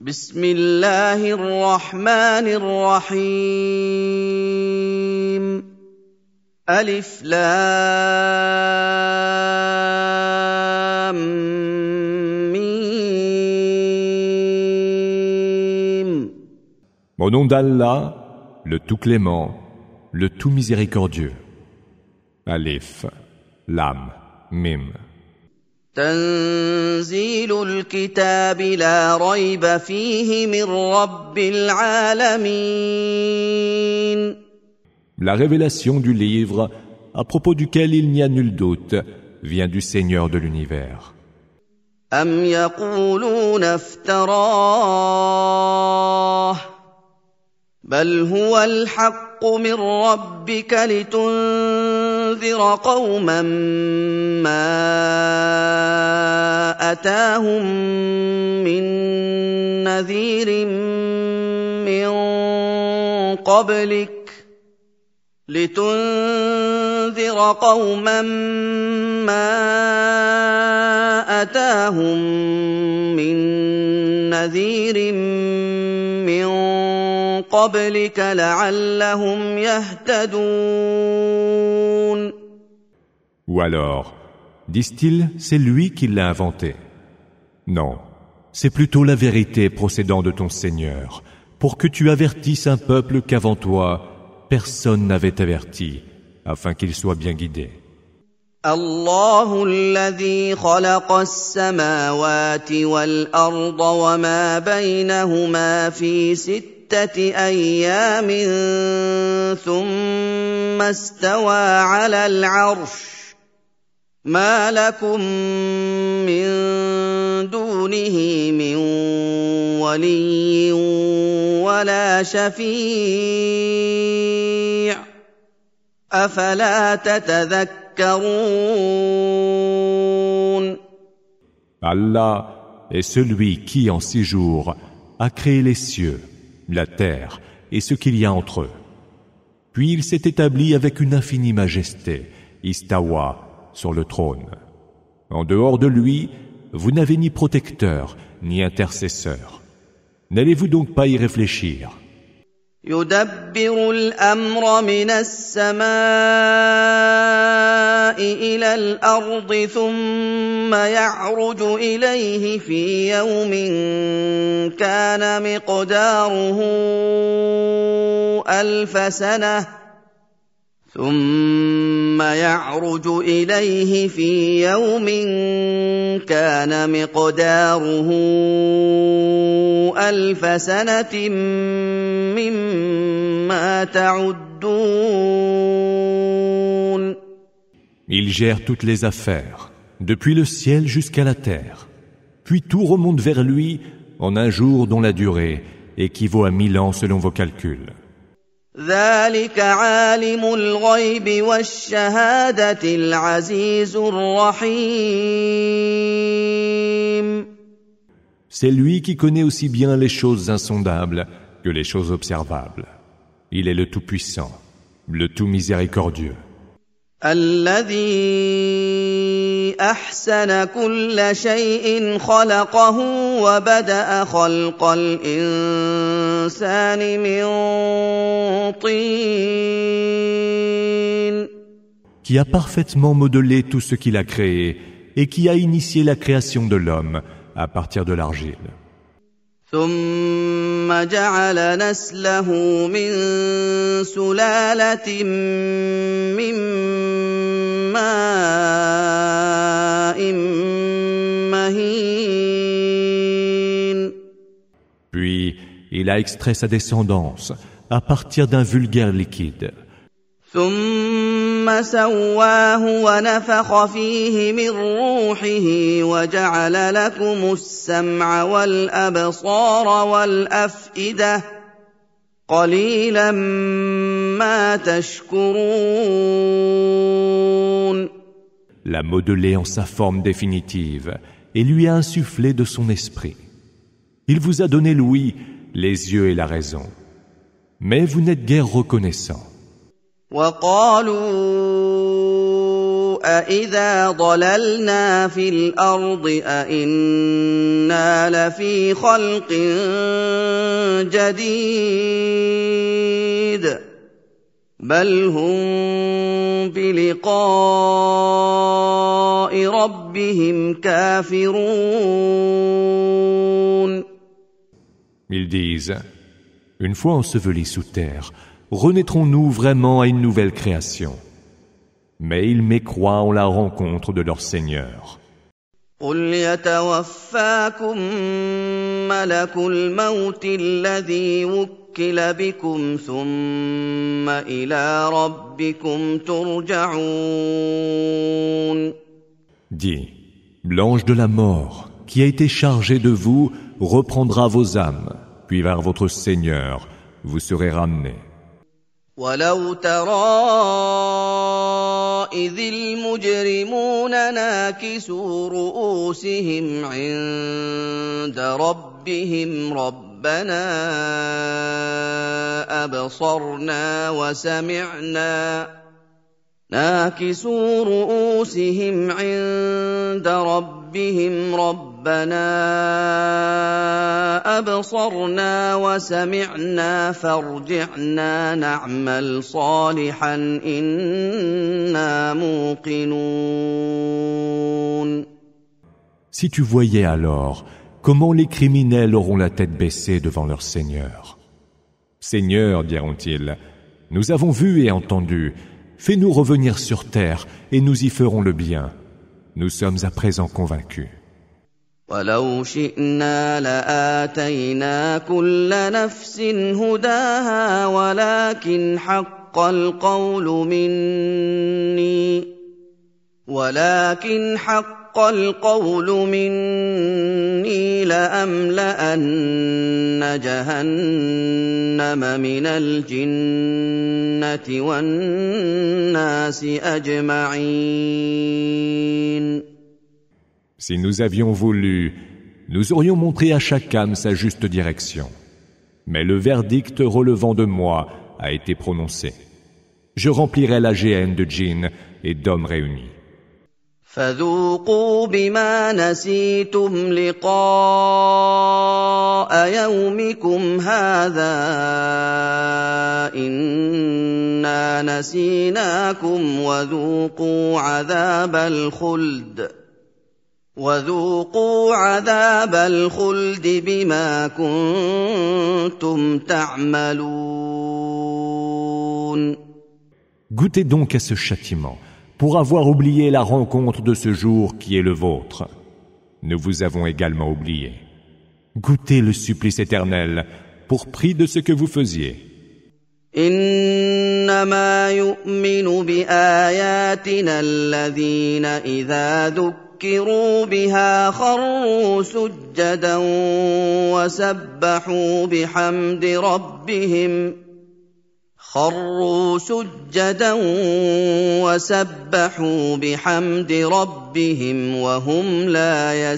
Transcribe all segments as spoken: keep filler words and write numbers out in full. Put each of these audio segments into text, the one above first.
بسم الله الرحمن الرحيم ألف لام ميم. Au nom d'Allah, le tout clément, le tout miséricordieux. Alif, Lam, Mim. تنزيل الكتاب لا ريب فيه من رب العالمين. La révélation du livre, à propos duquel il n'y a nul doute, vient du Seigneur de l'univers. أم يقولون افتراه بل هو الحق من ربك لتنذر قوما ما أتاهم من نذير من قبلك لتنذر قوما ما أتاهم من نذير من قبلك لعلهم يهتدون. Ou alors, disent-ils, c'est lui qui l'a inventé. Non, c'est plutôt la vérité procédant de ton Seigneur, pour que tu avertisses un peuple qu'avant toi, personne n'avait averti, afin qu'il soit bien guidé. الله الذي خلق السماوات والأرض وما بينهما في ستة أيام ثم استوى على العرش ما لكم من دونه من ولي ولا شفيع أفلا تتذكرون. Allah est celui qui, en six jours, a créé les cieux, la terre et ce qu'il y a entre eux. Puis il s'est établi avec une infinie majesté, istawa, sur le trône. En dehors de lui, vous n'avez ni protecteur, ni intercesseur. N'allez-vous donc pas y réfléchir? يدبر الأمر من السماء إلى الأرض ثم يعرج إليه في يوم كان مقداره ألف سنة ثم يعرج إليه في يوم كان مقداره ألف سنة مما تعدون. Il gère toutes les affaires, depuis le ciel jusqu'à la terre. Puis tout remonte vers lui en un jour dont la durée équivaut à mille ans selon vos calculs. ذلك عالم الغيب والشهادة العزيز الرحيم. C'est lui qui connaît aussi bien les choses insondables que les choses observables. Il est le Tout-Puissant, le Tout-Miséricordieux. الذي أحسن كل شيء خلقه وبدأ خلق الإنسان من طين. Qui a parfaitement modelé tout ce qu'il a créé et qui a initié la création de l'homme à partir de l'argile. ثم جعل نسله من سلالة من ماء مهين. Puis il a extrait sa descendance à partir d'un vulgaire liquide. ثم سواه ونفخ فيه من روحه وجعل لكم السمع والأبصار والأفئدة قليلا ما تشكرون. L'a modelé en sa forme définitive et lui a insufflé de son esprit. Il vous a donné l'ouïe, les yeux et la raison. Mais vous n'êtes guère reconnaissants. وقالوا أإذا ضللنا في الأرض أإنا لفي خلق جديد بل هم بلقاء ربهم كافرون. Ils disent, une fois ensevelis sous terre, renaîtrons-nous vraiment à une nouvelle création? Mais ils mécroient en la rencontre de leur Seigneur. قل يتوفاكم ملك الموت الذي وكل بكم ثم إلى ربكم ترجعون. Dis, l'ange de la mort, qui a été chargé de vous, reprendra vos âmes, puis vers votre Seigneur, vous serez ramenés. ولو ترى إذ المجرمون ناكسوا رؤوسهم عند ربهم ربنا أبصرنا وسمعنا ناكسوا رؤوسهم عند ربهم ربنا أبصرنا وسمعنا فارجعنا نعمل صالحا إنا موقنون. Si tu voyais alors comment les criminels auront la tête baissée devant leur Seigneur. Seigneur, diront-ils, nous avons vu et entendu, fais-nous revenir sur terre et nous y ferons le bien. Nous sommes à présent convaincus. ولو شئنا لآتينا كل نفس هداها ولكن حق القول مني ولكن حق القول مني لأملأن جهنم من الجنة والناس أجمعين. Si nous avions voulu, nous aurions montré à chaque âme sa juste direction. Mais le verdict relevant de moi a été prononcé. Je remplirai la géhenne de djinns et d'hommes réunis. فذوقوا بما نسيتم لقاء يومكم هذا إنا نسيناكم وذوقوا عذاب الخلد وذوقوا عذاب الخلد بما كنتم تعملون. Goûtez donc à ce châtiment pour avoir oublié la rencontre de ce jour qui est le vôtre. Nous vous avons également oublié. Goûtez le supplice éternel pour prix de ce que vous faisiez. إنما يؤمن بآياتنا الذين إذا ذكروا بها خروا سجدا وسبحوا بحمد ربهم خروا سجدا وسبحوا بحمد ربهم وهم لا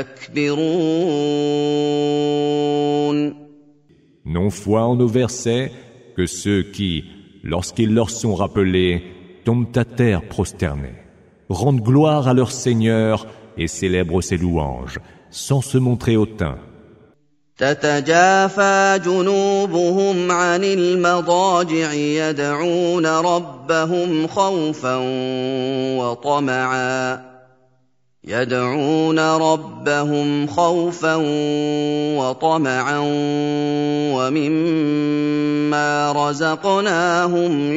يستكبرون. Non foi en nos versets que ceux qui, lorsqu'ils leur sont rappelés, tombent à terre prosternés, rendent gloire à leur Seigneur et célèbrent ses louanges, sans se montrer hautains. تتجافى جنوبهم عن المضاجع يدعون ربهم خوفا وطمعا يدعون ربهم خوفا وطمعا ومما رزقناهم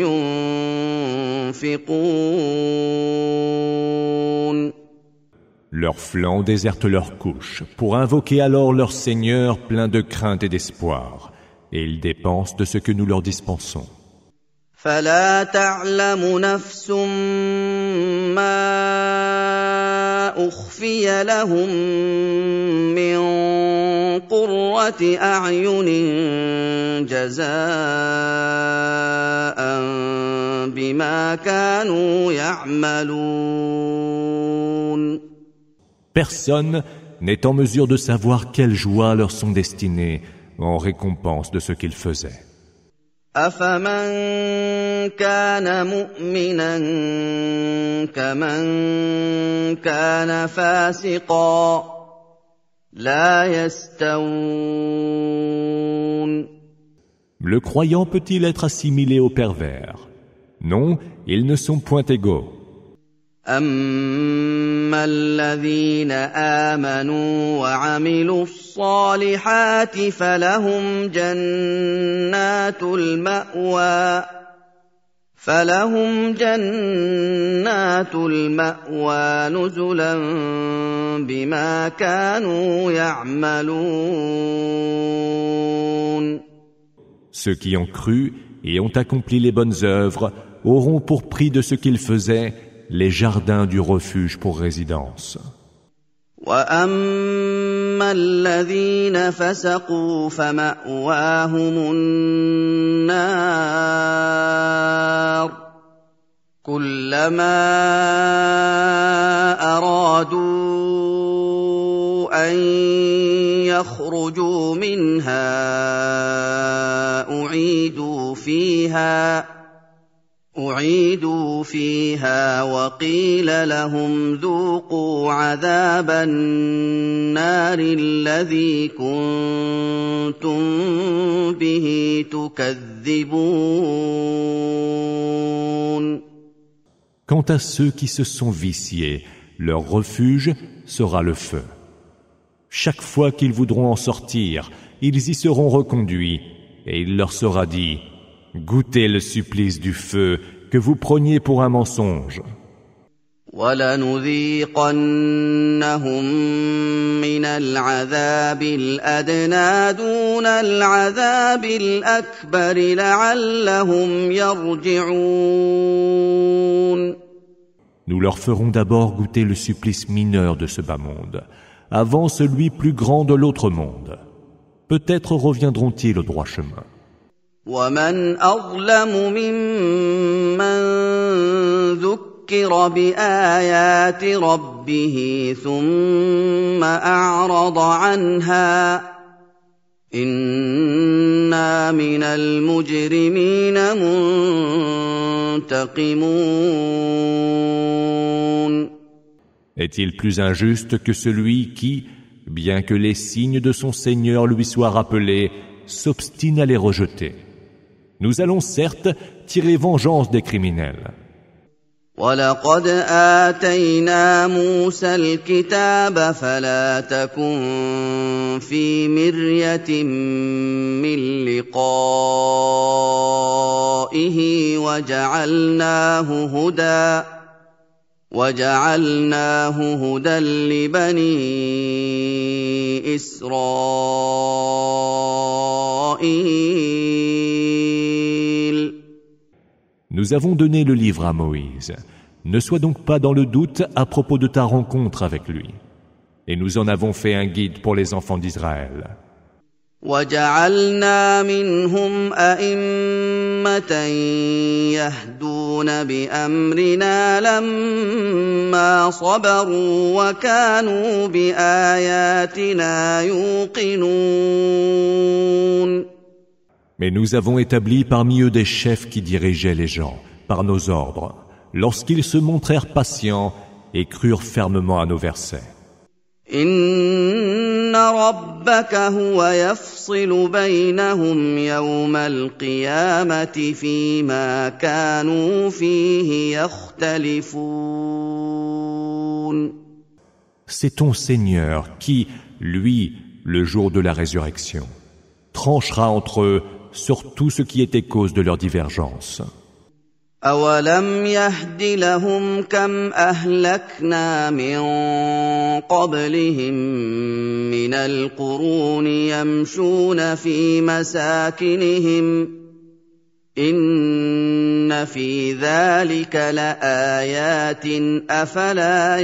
ينفقون. Leurs flancs désertent leurs couches pour invoquer alors leur Seigneur plein de crainte et d'espoir, et ils dépensent de ce que nous leur dispensons. فلا تعلم نفس ما أخفي لهم من قرة أعين جزاء بما كانوا يعملون. Personne n'est en mesure de savoir quelles joies leur sont destinées en récompense de ce qu'ils faisaient. أفمن كان مؤمنا كمن كان فاسقا لا يستوون. Le croyant peut-il être assimilé au pervers? Non, ils ne sont point égaux. أما الذين آمنوا وعملوا الصالحات فلهم جنات المأوى فلهم جنات المأوى نزلا بما كانوا يعملون. Ceux qui ont cru et ont accompli les bonnes œuvres auront pour prix de ce qu'ils faisaient les jardins du refuge pour résidence. وَأَمَّا الَّذِينَ فَسَقُوا فَمَأْوَاهُمُ النَّارُ كُلَّمَا أَرَادُوا أَن يَخْرُجُوا مِنْهَا أُعِيدُوا فِيهَا أُعِيدُوا فِيهَا وَقِيلَ لَهُمْ ذُوقُوا عَذَابَ النَّارِ الَّذِي كُنتُم بِهِ تُكَذِّبُونَ. Quant à ceux qui se sont viciés, leur refuge sera le feu. Chaque fois qu'ils voudront en sortir, ils y seront reconduits, et il leur sera dit: goûtez le supplice du feu que vous preniez pour un mensonge. وَلَنُذِيقَنَّهُم مِّنَ الْعَذَابِ الْأَدْنَىٰ دُونَ الْعَذَابِ الْأَكْبَرِ لَعَلَّهُمْ يَرْجِعُونَ. Nous leur ferons d'abord goûter le supplice mineur de ce bas monde, avant celui plus grand de l'autre monde. Peut-être reviendront-ils au droit chemin. وَمَنْ أَظْلَمُ مِمَّن ذُكِّرَ بِآيَاتِ رَبِّهِ ثُمَّ أَعْرَضَ عَنْهَا إِنَّا مِنَ الْمُجْرِمِينَ مُنْتَقِمُونَ. Est-il plus injuste que celui qui, bien que les signes de son Seigneur lui soient rappelés, s'obstine à les rejeter? Nous allons certes tirer vengeance des criminels. وَلَقَدْ آتَيْنَا مُوسَى الْكِتَابَ فَلَا تَكُن فِي مِرْيَةٍ مِّن لِّقَائِهِ وَجَعَلْنَاهُ هُدًى وَجَعَلْنَاهُ هُدًى لِّبَنِي إِسْرَائِيلَ. Nous avons donné le livre à Moïse. Ne sois donc pas dans le doute à propos de ta rencontre avec lui. Et nous en avons fait un guide pour les enfants d'Israël. وَجَعَلْنَا مِنْهُمْ أَئِمَّةً يَهْدُونَ بِأَمْرِنَا لَمَّا صَبَرُوا وَكَانُوا بِآيَاتِنَا يُوقِنُونَ. Mais nous avons établi parmi eux des chefs qui dirigeaient les gens, par nos ordres, lorsqu'ils se montrèrent patients et crurent fermement à nos versets. إِنَّ رَبَّكَ هُوَ يَفْصِلُ بَيْنَهُمْ يَوْمَ الْقِيَامَةِ فِيمَا كَانُوا فِيهِ يَخْتَلِفُونَ. C'est ton Seigneur qui, lui, le jour de la résurrection, tranchera entre eux sur tout ce qui était cause de leur divergence. أَوَلَمْ يَهْدِ لَهُمْ كَمْ أَهْلَكْنَا مِن قَبْلِهِم مِّنَ الْقُرُونِ يَمْشُونَ فِي مَسَاكِنِهِمْ إِنَّ فِي ذَلِكَ لَآيَاتٍ أَفَلَا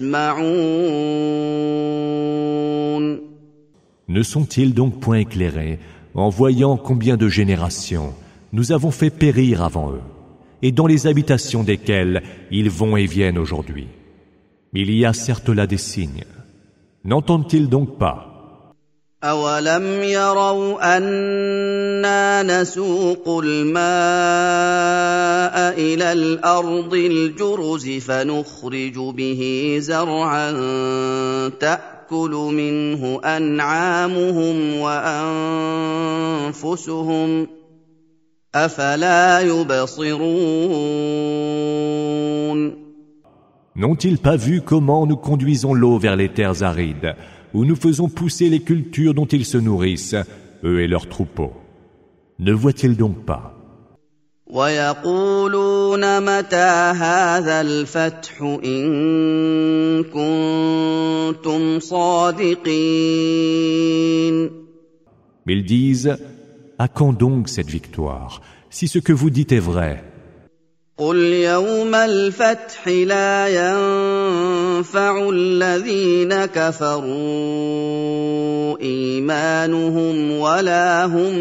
يَسْمَعُونَ. Ne sont-ils donc point éclairés en voyant combien de générations nous avons fait périr avant eux, et dans les habitations desquelles ils vont et viennent aujourd'hui? Il y a certes là des signes. N'entendent-ils donc pas? أَوَلَمْ يَرَوْا أَنَّا نَسُوقُ الْمَاءَ إِلَى الْأَرْضِ الْجُرُزِ فَنُخْرِجُ بِهِ زَرْعًا تَأْكُلُ مِنْهُ أَنْعَامُهُمْ وَأَنفُسُهُمْ ۖ أَفَلَا يُبْصِرُونَ N'ont-ils pas vu comment nous conduisons l'eau vers les terres arides, où nous faisons pousser les cultures dont ils se nourrissent, eux et leurs troupeaux? Ne voient-ils donc pas? وَيَقُولُونَ مَتَىٰ هَٰذَا الْفَتْحُ إِن كُنتُمْ صَادِقِينَ Mais ils disent, à quand donc cette victoire, si ce que vous dites est vrai? قُلْ يَوْمَ الْفَتْحِ لَا يَنفَعُ الَّذِينَ كَفَرُوا إِيمَانُهُمْ وَلَا هُمْ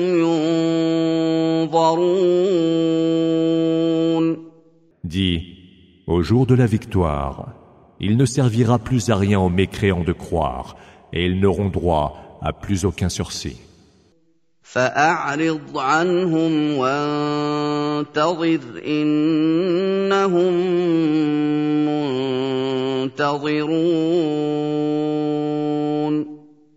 يُنظَرُونَ Dis, au jour de la victoire, il ne servira plus à rien aux mécréants de croire, et ils n'auront droit à plus aucun sursis. فَأَعْرِضْ عَنْهُمْ وَانتَظِرْ إِنَّهُم مُّنتَظِرُونَ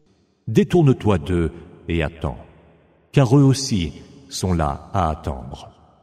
Détourne-toi d'eux et attends, car eux aussi sont là à attendre.